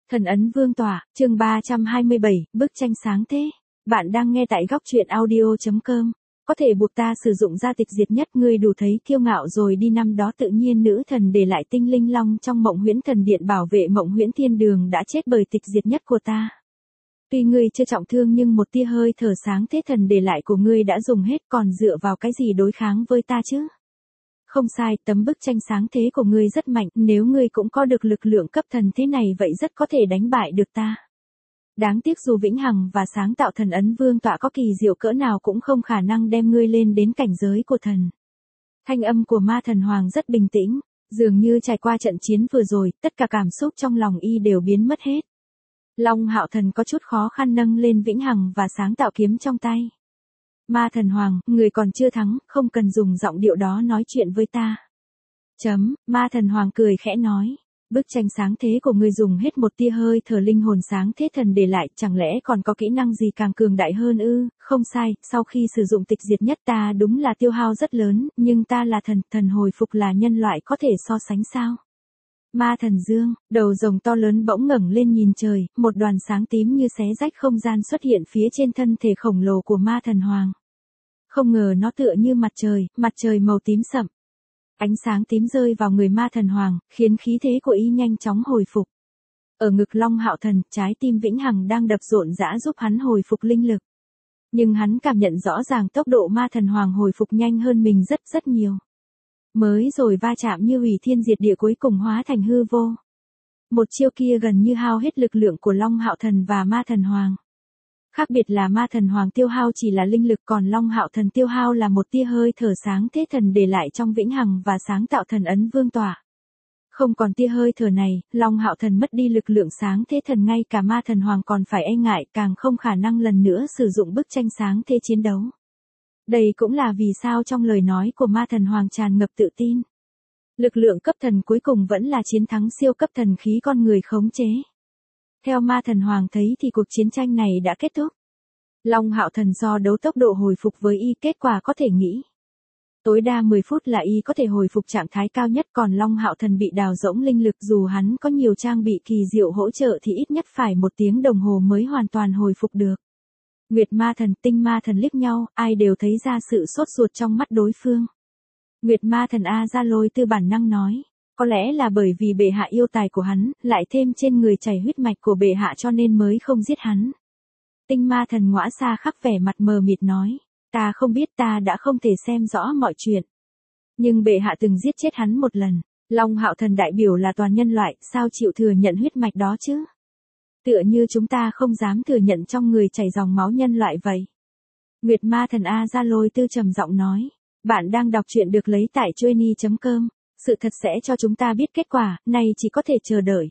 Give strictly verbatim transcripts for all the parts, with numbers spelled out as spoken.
Thần ấn vương tỏa, chương ba trăm hai mươi bảy, bức tranh sáng thế. Bạn đang nghe tại góc truyện audio chấm com. Có thể buộc ta sử dụng gia tịch diệt nhất, ngươi đủ thấy kiêu ngạo rồi đi. Năm đó tự nhiên nữ thần để lại tinh linh long trong Mộng Huyễn Thần Điện bảo vệ Mộng Huyễn Thiên Đường đã chết bởi tịch diệt nhất của ta. Tuy ngươi chưa trọng thương nhưng một tia hơi thở sáng thế thần để lại của ngươi đã dùng hết, còn dựa vào cái gì đối kháng với ta chứ? Không sai, tấm bức tranh sáng thế của ngươi rất mạnh, nếu ngươi cũng có được lực lượng cấp thần thế này vậy rất có thể đánh bại được ta. Đáng tiếc dù vĩnh hằng và sáng tạo thần ấn vương tọa có kỳ diệu cỡ nào cũng không khả năng đem ngươi lên đến cảnh giới của thần. Thanh âm của ma thần hoàng rất bình tĩnh, dường như trải qua trận chiến vừa rồi, tất cả cảm xúc trong lòng y đều biến mất hết. Long Hạo Thần có chút khó khăn nâng lên vĩnh hằng và sáng tạo kiếm trong tay. Ma thần hoàng, người còn chưa thắng, không cần dùng giọng điệu đó nói chuyện với ta. Chấm, ma thần hoàng cười khẽ nói. Bức tranh sáng thế của ngươi dùng hết một tia hơi thở linh hồn sáng thế thần để lại, chẳng lẽ còn có kỹ năng gì càng cường đại hơn ư? Không sai, sau khi sử dụng tịch diệt nhất ta đúng là tiêu hao rất lớn, nhưng ta là thần, thần hồi phục là nhân loại có thể so sánh sao? Ma thần dương, đầu rồng to lớn bỗng ngẩng lên nhìn trời, một đoàn sáng tím như xé rách không gian xuất hiện phía trên thân thể khổng lồ của ma thần hoàng. Không ngờ nó tựa như mặt trời, mặt trời màu tím sậm. Ánh sáng tím rơi vào người ma thần hoàng, khiến khí thế của y nhanh chóng hồi phục. Ở ngực Long Hạo Thần, trái tim vĩnh hằng đang đập rộn rã giúp hắn hồi phục linh lực. Nhưng hắn cảm nhận rõ ràng tốc độ ma thần hoàng hồi phục nhanh hơn mình rất rất nhiều. Mới rồi va chạm như hủy thiên diệt địa cuối cùng hóa thành hư vô. Một chiêu kia gần như hao hết lực lượng của Long Hạo Thần và ma thần hoàng. Khác biệt là ma thần hoàng tiêu hao chỉ là linh lực, còn Long Hạo Thần tiêu hao là một tia hơi thở sáng thế thần để lại trong vĩnh hằng và sáng tạo thần ấn vương tỏa. Không còn tia hơi thở này, Long Hạo Thần mất đi lực lượng sáng thế thần, ngay cả ma thần hoàng còn phải e ngại, càng không khả năng lần nữa sử dụng bức tranh sáng thế chiến đấu. Đây cũng là vì sao trong lời nói của ma thần hoàng tràn ngập tự tin. Lực lượng cấp thần cuối cùng vẫn là chiến thắng siêu cấp thần khí con người khống chế. Theo ma thần hoàng thấy thì cuộc chiến tranh này đã kết thúc. Long Hạo Thần do đấu tốc độ hồi phục với y, kết quả có thể nghĩ. Tối đa mười phút là y có thể hồi phục trạng thái cao nhất, còn Long Hạo Thần bị đào rỗng linh lực, dù hắn có nhiều trang bị kỳ diệu hỗ trợ thì ít nhất phải một tiếng đồng hồ mới hoàn toàn hồi phục được. Nguyệt ma thần, tinh ma thần liếc nhau, ai đều thấy ra sự sốt ruột trong mắt đối phương. Nguyệt ma thần A Gia Lôi tư bản năng nói. Có lẽ là bởi vì bệ hạ yêu tài của hắn, lại thêm trên người chảy huyết mạch của bệ hạ cho nên mới không giết hắn. Tinh ma thần Ngõa Sa khắc vẻ mặt mờ mịt nói, ta không biết, ta đã không thể xem rõ mọi chuyện. Nhưng bệ hạ từng giết chết hắn một lần. Long Hạo Thần đại biểu là toàn nhân loại, sao chịu thừa nhận huyết mạch đó chứ? Tựa như chúng ta không dám thừa nhận trong người chảy dòng máu nhân loại vậy. Nguyệt ma thần A Gia Lôi tư trầm giọng nói, bạn đang đọc truyện được lấy tại chuyenny chấm com. Sự thật sẽ cho chúng ta biết kết quả, này chỉ có thể chờ đợi.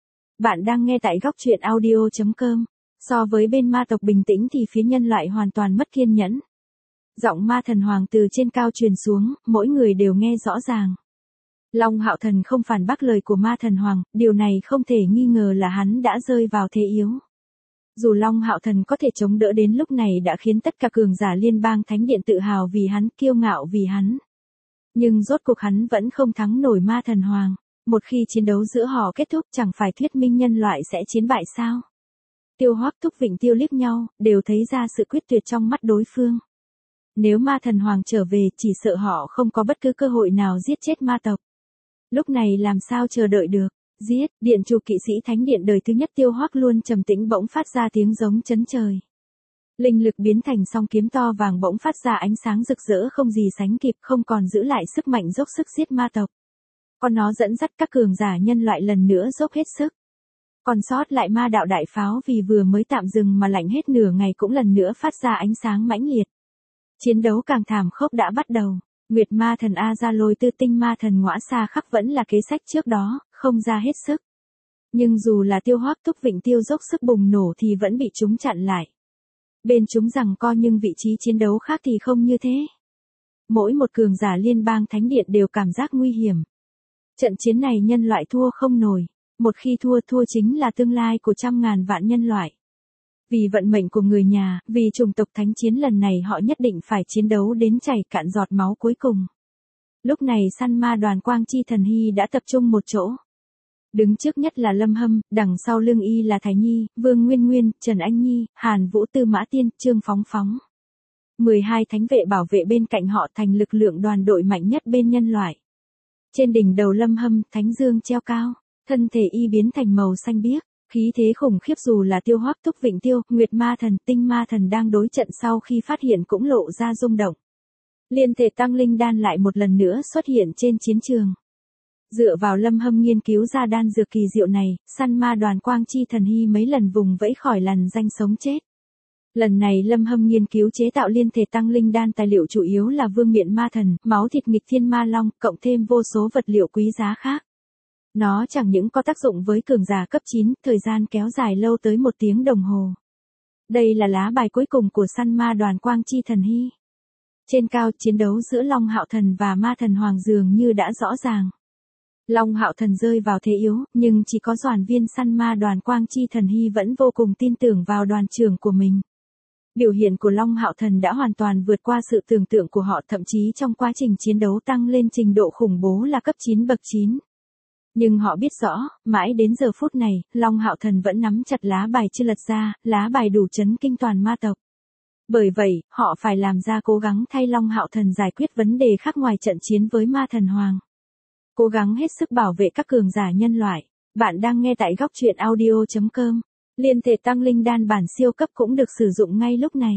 Bạn đang nghe tại góc truyện audio chấm com. So với bên ma tộc bình tĩnh thì phía nhân loại hoàn toàn mất kiên nhẫn. Giọng ma thần hoàng từ trên cao truyền xuống, mỗi người đều nghe rõ ràng. Long Hạo Thần không phản bác lời của ma thần hoàng, điều này không thể nghi ngờ là hắn đã rơi vào thế yếu. Dù Long Hạo Thần có thể chống đỡ đến lúc này đã khiến tất cả cường giả liên bang thánh điện tự hào vì hắn, kiêu ngạo vì hắn. Nhưng rốt cuộc hắn vẫn không thắng nổi ma thần hoàng. Một khi chiến đấu giữa họ kết thúc, chẳng phải thuyết minh nhân loại sẽ chiến bại sao? Tiêu Hoắc Thúc Vịnh Tiêu liếc nhau, đều thấy ra sự quyết tuyệt trong mắt đối phương. Nếu ma thần hoàng trở về, chỉ sợ họ không có bất cứ cơ hội nào giết chết ma tộc. Lúc này làm sao chờ đợi được? Giết! Điện chủ kỵ sĩ thánh điện đời thứ nhất Tiêu Hoắc luôn trầm tĩnh bỗng phát ra tiếng giống chấn trời. Linh lực biến thành song kiếm to vàng bỗng phát ra ánh sáng rực rỡ không gì sánh kịp, không còn giữ lại sức mạnh dốc sức giết ma tộc. Còn nó dẫn dắt các cường giả nhân loại lần nữa dốc hết sức. Còn sót lại ma đạo đại pháo vì vừa mới tạm dừng mà lạnh hết nửa ngày cũng lần nữa phát ra ánh sáng mãnh liệt. Chiến đấu càng thảm khốc đã bắt đầu. Nguyệt ma thần A Gia Lôi tư, tinh ma thần Ngõa Sa khắc vẫn là kế sách trước đó, không ra hết sức. Nhưng dù là Tiêu Hoắc Thúc Vịnh Tiêu dốc sức bùng nổ thì vẫn bị chúng chặn lại. Bên chúng giằng co nhưng vị trí chiến đấu khác thì không như thế. Mỗi một cường giả liên bang thánh điện đều cảm giác nguy hiểm. Trận chiến này nhân loại thua không nổi. Một khi thua, thua chính là tương lai của trăm ngàn vạn nhân loại. Vì vận mệnh của người nhà, vì chủng tộc thánh chiến lần này họ nhất định phải chiến đấu đến chảy cạn giọt máu cuối cùng. Lúc này săn ma đoàn Quang Chi Thần Hy đã tập trung một chỗ. Đứng trước nhất là Lâm Hâm, đằng sau lưng y là Thái Nhi, Vương Nguyên Nguyên, Trần Anh Nhi, Hàn Vũ, Tư Mã Tiên, Trương Phóng Phóng. mười hai thánh vệ bảo vệ bên cạnh họ thành lực lượng đoàn đội mạnh nhất bên nhân loại. Trên đỉnh đầu Lâm Hâm, thánh dương treo cao, thân thể y biến thành màu xanh biếc, khí thế khủng khiếp dù là Tiêu Hoắc, Túc Vịnh Tiêu, Nguyệt Ma Thần, Tinh Ma Thần đang đối trận sau khi phát hiện cũng lộ ra rung động. Liên thể tăng linh đan lại một lần nữa xuất hiện trên chiến trường. Dựa vào Lâm Hâm nghiên cứu ra đan dược kỳ diệu này, săn ma đoàn Quang Chi Thần Hy mấy lần vùng vẫy khỏi lằn danh sống chết. Lần này Lâm Hâm nghiên cứu chế tạo liên thể tăng linh đan tài liệu chủ yếu là vương miện ma thần, máu thịt nghịch thiên ma long, cộng thêm vô số vật liệu quý giá khác. Nó chẳng những có tác dụng với cường giả cấp chín, thời gian kéo dài lâu tới một tiếng đồng hồ. Đây là lá bài cuối cùng của săn ma đoàn Quang Chi Thần Hy. Trên cao, chiến đấu giữa Long Hạo Thần và Ma Thần Hoàng dường như đã rõ ràng. Long Hạo Thần rơi vào thế yếu, nhưng chỉ có Doàn Viên săn ma đoàn Quang Chi Thần Hy vẫn vô cùng tin tưởng vào đoàn trưởng của mình. Biểu hiện của Long Hạo Thần đã hoàn toàn vượt qua sự tưởng tượng của họ, thậm chí trong quá trình chiến đấu tăng lên trình độ khủng bố là cấp chín bậc chín. Nhưng họ biết rõ, mãi đến giờ phút này, Long Hạo Thần vẫn nắm chặt lá bài chưa lật ra, lá bài đủ chấn kinh toàn ma tộc. Bởi vậy, họ phải làm ra cố gắng thay Long Hạo Thần giải quyết vấn đề khác ngoài trận chiến với Ma Thần Hoàng. Cố gắng hết sức bảo vệ các cường giả nhân loại. Bạn đang nghe tại góc truyện audio chấm com. Liên thể tăng linh đan bản siêu cấp cũng được sử dụng ngay lúc này.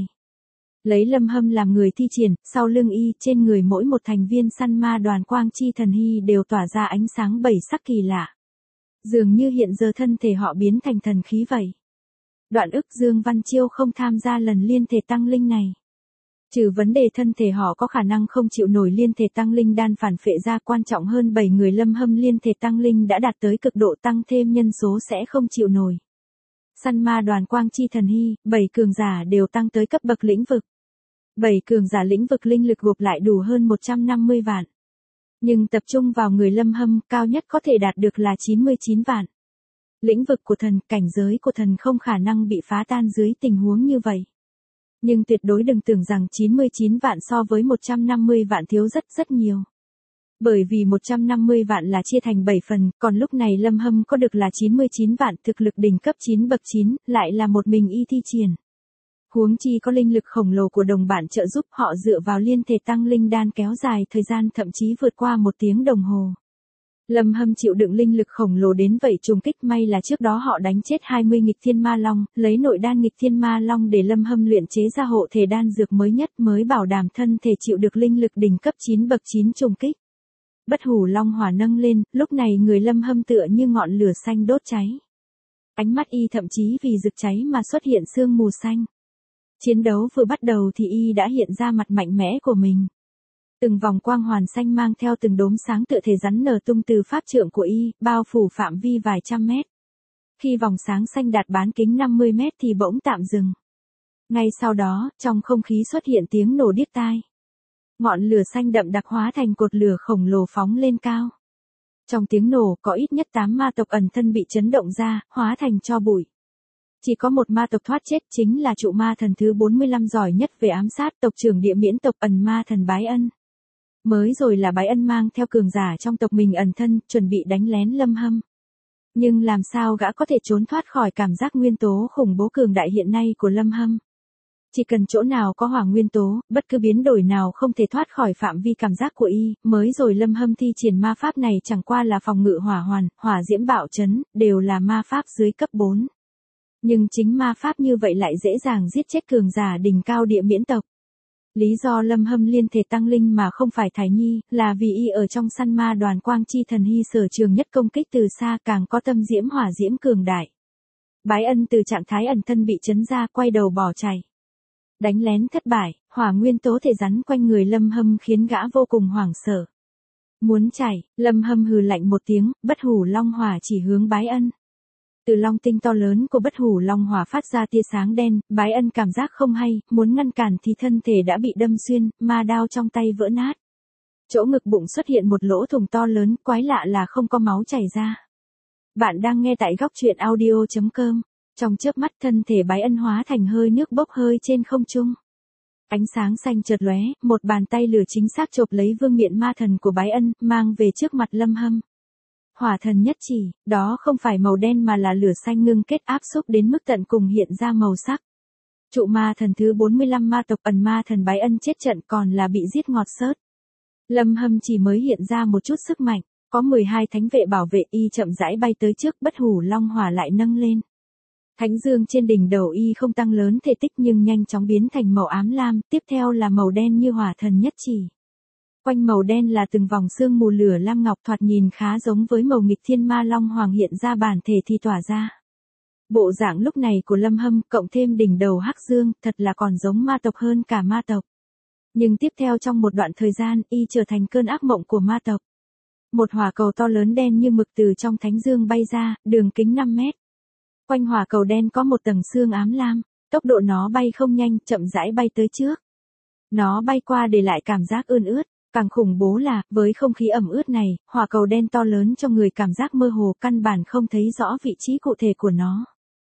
Lấy Lâm Hâm làm người thi triển, sau lưng y, trên người mỗi một thành viên săn ma đoàn Quang Chi Thần Hy đều tỏa ra ánh sáng bảy sắc kỳ lạ. Dường như hiện giờ thân thể họ biến thành thần khí vậy. Đoạn ức Dương Văn Chiêu không tham gia lần liên thể tăng linh này. Trừ vấn đề thân thể họ có khả năng không chịu nổi liên thể tăng linh đan phản phệ ra, quan trọng hơn bảy người Lâm Hâm liên thể tăng linh đã đạt tới cực độ, tăng thêm nhân số sẽ không chịu nổi. Săn ma đoàn Quang Chi Thần Hy, bảy cường giả đều tăng tới cấp bậc lĩnh vực. bảy cường giả lĩnh vực linh lực gộp lại đủ hơn một trăm năm mươi vạn. Nhưng tập trung vào người Lâm Hâm, cao nhất có thể đạt được là chín mươi chín vạn. Lĩnh vực của thần, cảnh giới của thần không khả năng bị phá tan dưới tình huống như vậy. Nhưng tuyệt đối đừng tưởng rằng chín mươi chín vạn so với một trăm năm mươi vạn thiếu rất rất nhiều. Bởi vì một trăm năm mươi vạn là chia thành bảy phần, còn lúc này Lâm Hâm có được là chín mươi chín vạn, thực lực đỉnh cấp chín bậc chín, lại là một mình y thi triển. Huống chi có linh lực khổng lồ của đồng bạn trợ giúp, họ dựa vào liên thể tăng linh đan kéo dài thời gian thậm chí vượt qua một tiếng đồng hồ. Lâm Hâm chịu đựng linh lực khổng lồ đến vậy trùng kích, may là trước đó họ đánh chết hai mươi nghịch thiên ma long, lấy nội đan nghịch thiên ma long để Lâm Hâm luyện chế ra hộ thể đan dược mới nhất mới bảo đảm thân thể chịu được linh lực đỉnh cấp chín bậc chín trùng kích. Bất hủ long hỏa nâng lên, lúc này người Lâm Hâm tựa như ngọn lửa xanh đốt cháy. Ánh mắt y thậm chí vì rực cháy mà xuất hiện sương mù xanh. Chiến đấu vừa bắt đầu thì y đã hiện ra mặt mạnh mẽ của mình. Từng vòng quang hoàn xanh mang theo từng đốm sáng tựa thể rắn nở tung từ pháp trượng của y, bao phủ phạm vi vài trăm mét. Khi vòng sáng xanh đạt bán kính năm mươi mét thì bỗng tạm dừng. Ngay sau đó, trong không khí xuất hiện tiếng nổ điếc tai. Ngọn lửa xanh đậm đặc hóa thành cột lửa khổng lồ phóng lên cao. Trong tiếng nổ có ít nhất tám ma tộc ẩn thân bị chấn động ra, hóa thành tro bụi. Chỉ có một ma tộc thoát chết, chính là trụ ma thần thứ bốn mươi lăm giỏi nhất về ám sát, tộc trưởng địa miễn tộc ẩn ma thần Bái Ân. Mới rồi là Bái Ân mang theo cường giả trong tộc mình ẩn thân, chuẩn bị đánh lén Lâm Hâm. Nhưng làm sao gã có thể trốn thoát khỏi cảm giác nguyên tố khủng bố cường đại hiện nay của Lâm Hâm. Chỉ cần chỗ nào có hỏa nguyên tố, bất cứ biến đổi nào không thể thoát khỏi phạm vi cảm giác của y, mới rồi Lâm Hâm thi triển ma pháp này chẳng qua là phòng ngự hỏa hoàn, hỏa diễm bạo chấn, đều là ma pháp dưới cấp bốn. Nhưng chính ma pháp như vậy lại dễ dàng giết chết cường giả đỉnh cao địa miễn tộc. Lý do Lâm Hâm liên thể tăng linh mà không phải Thái Nhi, là vì y ở trong săn ma đoàn Quang Chi Thần Hy sở trường nhất công kích từ xa, càng có tâm diễm hỏa diễm cường đại. Bái Ân từ trạng thái ẩn thân bị chấn ra, quay đầu bỏ chạy. Đánh lén thất bại, hỏa nguyên tố thể rắn quanh người Lâm Hâm khiến gã vô cùng hoảng sợ. Muốn chạy, Lâm Hâm hừ lạnh một tiếng, bất hủ long hỏa chỉ hướng Bái Ân. Từ long tinh to lớn của bất hủ long hỏa phát ra tia sáng đen, Bái Ân cảm giác không hay, muốn ngăn cản thì thân thể đã bị đâm xuyên, ma đao trong tay vỡ nát. Chỗ ngực bụng xuất hiện một lỗ thủng to lớn, quái lạ là không có máu chảy ra. Bạn đang nghe tại góc truyện audio chấm com. Trong chớp mắt thân thể Bái Ân hóa thành hơi nước bốc hơi trên không trung. Ánh sáng xanh chợt lóe, một bàn tay lửa chính xác chộp lấy vương miện ma thần của Bái Ân, mang về trước mặt Lâm Hâm. Hỏa thần nhất chỉ, đó không phải màu đen mà là lửa xanh ngưng kết áp xúc đến mức tận cùng hiện ra màu sắc. Trụ ma thần thứ bốn mươi lăm ma tộc ẩn ma thần bái ân chết trận còn là bị giết ngọt xớt. Lâm Hâm chỉ mới hiện ra một chút sức mạnh, có mười hai thánh vệ bảo vệ y chậm rãi bay tới trước, bất hủ long hỏa lại nâng lên. Thánh dương trên đỉnh đầu y không tăng lớn thể tích nhưng nhanh chóng biến thành màu ám lam, tiếp theo là màu đen như hỏa thần nhất chỉ. Quanh màu đen là từng vòng sương mù lửa lam ngọc thoạt nhìn khá giống với màu nghịch thiên ma long hoàng hiện ra bản thể thì tỏa ra. Bộ dạng lúc này của Lâm Hâm cộng thêm đỉnh đầu hắc dương thật là còn giống ma tộc hơn cả ma tộc. Nhưng tiếp theo trong một đoạn thời gian y trở thành cơn ác mộng của ma tộc. Một hỏa cầu to lớn đen như mực từ trong thánh dương bay ra, đường kính năm mét. Quanh hỏa cầu đen có một tầng sương ám lam, tốc độ nó bay không nhanh, chậm rãi bay tới trước. Nó bay qua để lại cảm giác ươn ướt, càng khủng bố là, với không khí ẩm ướt này, hỏa cầu đen to lớn cho người cảm giác mơ hồ, căn bản không thấy rõ vị trí cụ thể của nó.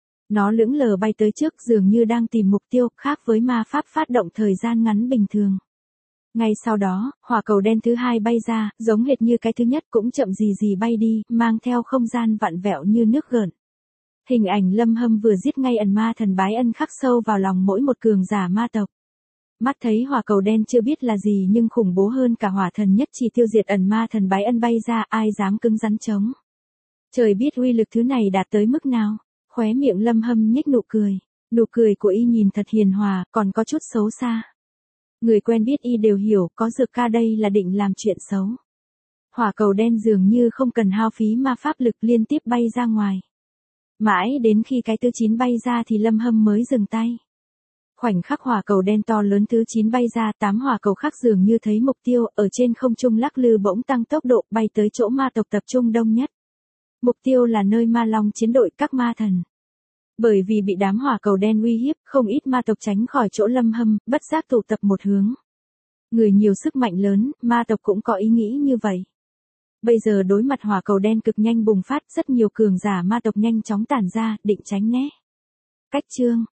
Nó lững lờ bay tới trước dường như đang tìm mục tiêu, khác với ma pháp phát động thời gian ngắn bình thường. Ngay sau đó, hỏa cầu đen thứ hai bay ra, giống hệt như cái thứ nhất cũng chậm gì gì bay đi, mang theo không gian vặn vẹo như nước gợn. Hình ảnh Lâm Hâm vừa giết ngay ẩn ma thần bái ân khắc sâu vào lòng mỗi một cường giả ma tộc. Mắt thấy hỏa cầu đen chưa biết là gì nhưng khủng bố hơn cả hỏa thần nhất chỉ tiêu diệt ẩn ma thần bái ân bay ra, ai dám cứng rắn chống. Trời biết uy lực thứ này đạt tới mức nào. Khóe miệng Lâm Hâm nhếch nụ cười, nụ cười của y nhìn thật hiền hòa, còn có chút xấu xa. Người quen biết y đều hiểu, có Dược Ca đây là định làm chuyện xấu. Hỏa cầu đen dường như không cần hao phí ma pháp lực liên tiếp bay ra ngoài. Mãi đến khi cái thứ chín bay ra thì Lâm Hâm mới dừng tay. Khoảnh khắc hỏa cầu đen to lớn thứ chín bay ra, tám hỏa cầu khác dường như thấy mục tiêu, ở trên không trung lắc lư bỗng tăng tốc độ, bay tới chỗ ma tộc tập trung đông nhất. Mục tiêu là nơi ma long chiến đội các ma thần. Bởi vì bị đám hỏa cầu đen uy hiếp, không ít ma tộc tránh khỏi chỗ Lâm Hâm, bất giác tụ tập một hướng. Người nhiều sức mạnh lớn, ma tộc cũng có ý nghĩ như vậy. Bây giờ đối mặt hỏa cầu đen cực nhanh bùng phát, rất nhiều cường giả ma tộc nhanh chóng tản ra, định tránh né. Cách chương